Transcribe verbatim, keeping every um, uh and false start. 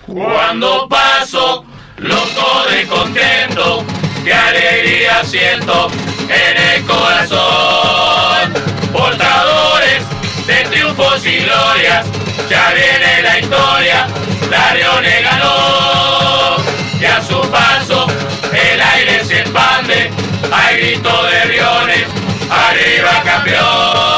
Cuando paso, loco de contento, qué alegría siento en el corazón. Portadores de triunfos y glorias, ya viene la historia, la Lione ganó. Y a su paso el aire se expande, hay grito de Briones, arriba campeón.